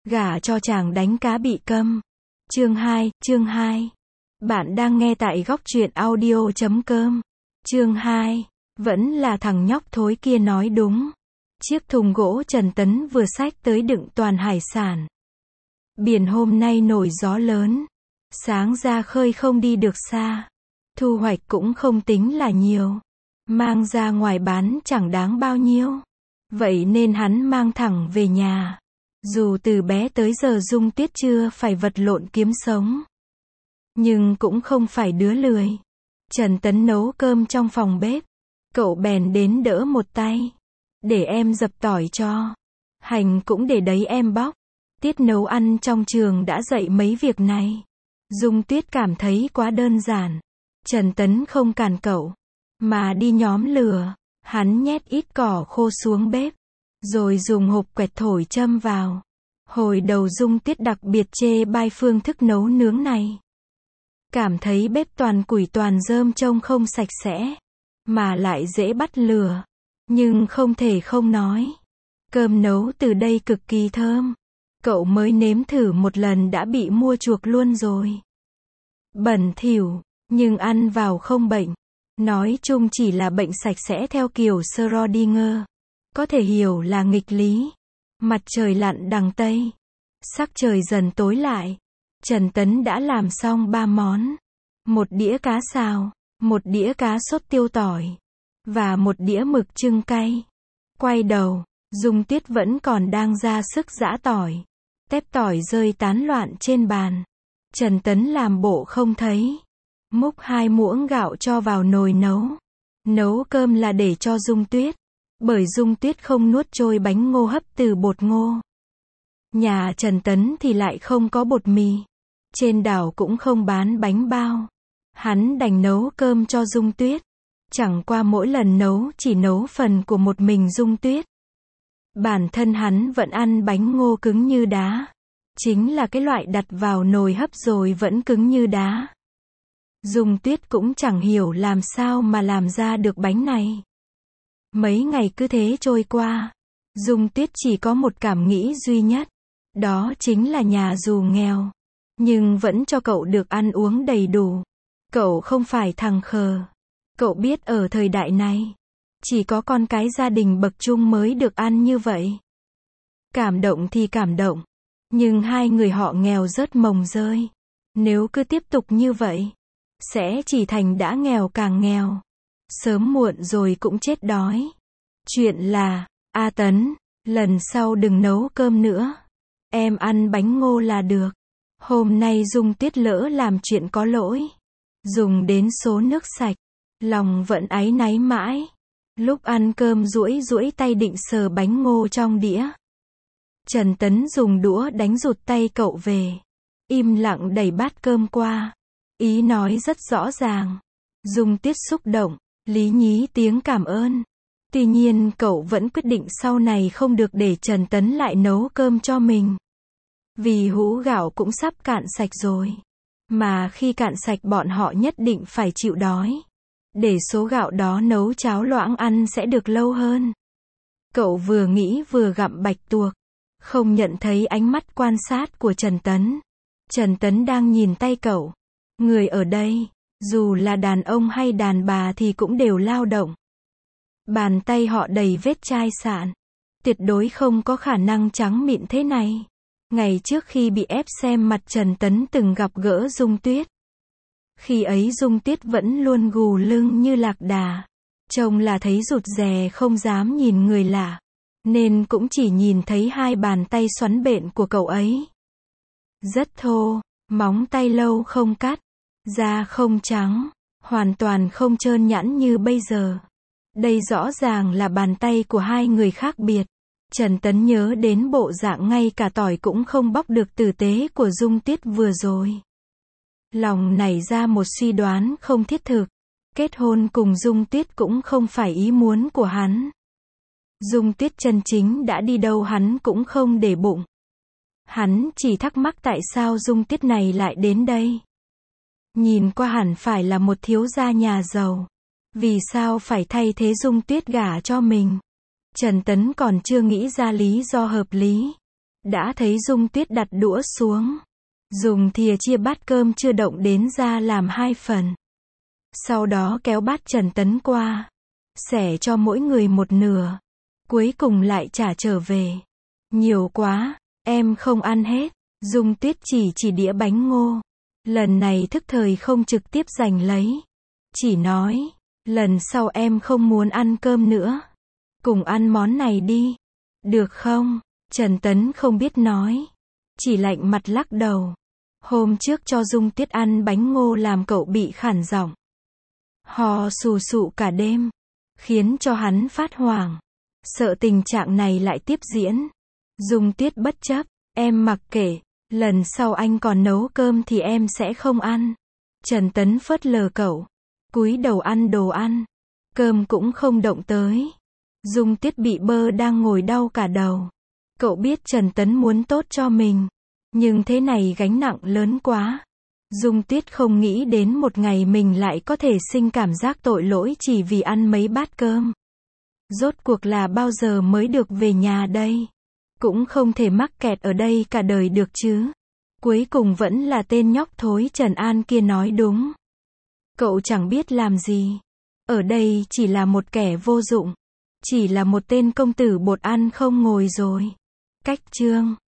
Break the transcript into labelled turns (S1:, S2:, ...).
S1: Gả cho chàng đánh cá bị câm. Chương 2. Bạn đang nghe tại góc truyện audio.com. Chương 2. Vẫn là thằng nhóc thối kia nói đúng. Chiếc thùng gỗ Trần Tấn vừa xách tới đựng toàn hải sản. Biển hôm nay nổi gió lớn. Sáng ra khơi không đi được xa. Thu hoạch cũng không tính là nhiều. Mang ra ngoài bán chẳng đáng bao nhiêu. Vậy nên hắn mang thẳng về nhà. Dù từ bé tới giờ Dung Tuyết chưa phải vật lộn kiếm sống. Nhưng cũng không phải đứa lười. Trần Tấn nấu cơm trong phòng bếp. Cậu bèn đến đỡ một tay. Để em dập tỏi cho. Hành cũng để đấy em bóc. Tiết nấu ăn trong trường đã dạy mấy việc này. Dung Tuyết cảm thấy quá đơn giản. Trần Tấn không cản cậu. Mà đi nhóm lửa. Hắn nhét ít cỏ khô xuống bếp. Rồi dùng hộp quẹt thổi châm vào. Hồi đầu Dung Tuyết đặc biệt chê bai phương thức nấu nướng này. Cảm thấy bếp toàn củi toàn rơm trông không sạch sẽ. Mà lại dễ bắt lửa. Nhưng không thể không nói. Cơm nấu từ đây cực kỳ thơm. Cậu mới nếm thử một lần đã bị mua chuộc luôn rồi. Bẩn thỉu, nhưng ăn vào không bệnh. Nói chung chỉ là bệnh sạch sẽ theo kiểu Schrödinger. Có thể hiểu là nghịch lý. Mặt trời lặn đằng Tây. Sắc trời dần tối lại. Trần Tấn đã làm xong 3 món. Một đĩa cá xào, một đĩa cá sốt tiêu tỏi, và một đĩa mực chưng cay. Quay đầu, Dung Tuyết vẫn còn đang ra sức giã tỏi. Tép tỏi rơi tán loạn trên bàn. Trần Tấn làm bộ không thấy. Múc 2 muỗng gạo cho vào nồi nấu. Nấu cơm là để cho Dung Tuyết. Bởi Dung Tuyết không nuốt trôi bánh ngô hấp từ bột ngô. Nhà Trần Tấn thì lại không có bột mì. Trên đảo cũng không bán bánh bao. Hắn đành nấu cơm cho Dung Tuyết. Chẳng qua mỗi lần nấu chỉ nấu phần của một mình Dung Tuyết. Bản thân hắn vẫn ăn bánh ngô cứng như đá. Chính là cái loại đặt vào nồi hấp rồi vẫn cứng như đá. Dung Tuyết cũng chẳng hiểu làm sao mà làm ra được bánh này. Mấy ngày cứ thế trôi qua. Dung Tuyết chỉ có một cảm nghĩ duy nhất. Đó chính là nhà dù nghèo. Nhưng vẫn cho cậu được ăn uống đầy đủ. Cậu không phải thằng khờ. Cậu biết ở thời đại này. Chỉ có con cái gia đình bậc trung mới được ăn như vậy. Cảm động thì cảm động. Nhưng hai người họ nghèo rớt mồng rơi. Nếu cứ tiếp tục như vậy. Sẽ chỉ thành đã nghèo càng nghèo. Sớm muộn rồi cũng chết đói. Chuyện là, A Tấn, lần sau đừng nấu cơm nữa. Em ăn bánh ngô là được. Hôm nay Dung Tuyết lỡ làm chuyện có lỗi. Dùng đến số nước sạch. Lòng vẫn áy náy mãi. Lúc ăn cơm duỗi tay định sờ bánh ngô trong đĩa. Trần Tấn dùng đũa đánh rụt tay cậu về. Im lặng đẩy bát cơm qua. Ý nói rất rõ ràng. Dung Tuyết xúc động, lý nhí tiếng cảm ơn. Tuy nhiên cậu vẫn quyết định sau này không được để Trần Tấn lại nấu cơm cho mình. Vì hũ gạo cũng sắp cạn sạch rồi. Mà khi cạn sạch bọn họ nhất định phải chịu đói. Để số gạo đó nấu cháo loãng ăn sẽ được lâu hơn. Cậu vừa nghĩ vừa gặm bạch tuộc. Không nhận thấy ánh mắt quan sát của Trần Tấn. Trần Tấn đang nhìn tay cậu. Người ở đây, dù là đàn ông hay đàn bà thì cũng đều lao động. Bàn tay họ đầy vết chai sạn. Tuyệt đối không có khả năng trắng mịn thế này. Ngày trước khi bị ép xem mặt Trần Tấn từng gặp gỡ Dung Tuyết. Khi ấy Dung Tuyết vẫn luôn gù lưng như lạc đà. Trông là thấy rụt rè không dám nhìn người lạ. Nên cũng chỉ nhìn thấy 2 bàn tay xoắn bện của cậu ấy. Rất thô, móng tay lâu không cắt. Da không trắng, hoàn toàn không trơn nhẵn như bây giờ. Đây rõ ràng là bàn tay của 2 người khác biệt. Trần Tấn nhớ đến bộ dạng ngay cả tỏi cũng không bóc được tử tế của Dung Tuyết vừa rồi. Lòng nảy ra một suy đoán không thiết thực. Kết hôn cùng Dung Tuyết cũng không phải ý muốn của hắn. Dung Tuyết chân chính đã đi đâu hắn cũng không để bụng. Hắn chỉ thắc mắc tại sao Dung Tuyết này lại đến đây. Nhìn qua hẳn phải là một thiếu gia nhà giàu. Vì sao phải thay thế Dung Tuyết gả cho mình? Trần Tấn còn chưa nghĩ ra lý do hợp lý. đã thấy Dung Tuyết đặt đũa xuống, dùng thìa chia bát cơm chưa động đến ra làm 2 phần. Sau đó kéo bát Trần Tấn qua, xẻ cho mỗi người 1/2, cuối cùng lại trả trở về. Nhiều quá, em không ăn hết. Dung Tuyết chỉ đĩa bánh ngô. Lần này thức thời không trực tiếp giành lấy. Chỉ nói, lần sau em không muốn ăn cơm nữa. Cùng ăn món này đi. Được không? Trần Tấn không biết nói. Chỉ lạnh mặt lắc đầu. Hôm trước cho Dung Tuyết ăn bánh ngô làm cậu bị khản giọng. Hò sù sụ cả đêm. Khiến cho hắn phát hoảng. Sợ tình trạng này lại tiếp diễn. Dung Tuyết bất chấp. Em mặc kệ. Lần sau anh còn nấu cơm thì em sẽ không ăn. Trần Tấn phớt lờ cậu. Cúi đầu ăn đồ ăn. Cơm cũng không động tới. Dung Tuyết bị bơ đang ngồi đau cả đầu. Cậu biết Trần Tấn muốn tốt cho mình. Nhưng thế này gánh nặng lớn quá. Dung Tuyết không nghĩ đến một ngày mình lại có thể sinh cảm giác tội lỗi chỉ vì ăn mấy bát cơm. Rốt cuộc là bao giờ mới được về nhà đây? Cũng không thể mắc kẹt ở đây cả đời được chứ. Cuối cùng vẫn là tên nhóc thối Trần An kia nói đúng. Cậu chẳng biết làm gì. Ở đây chỉ là một kẻ vô dụng. Chỉ là một tên công tử bột ăn không ngồi rồi. Cách chương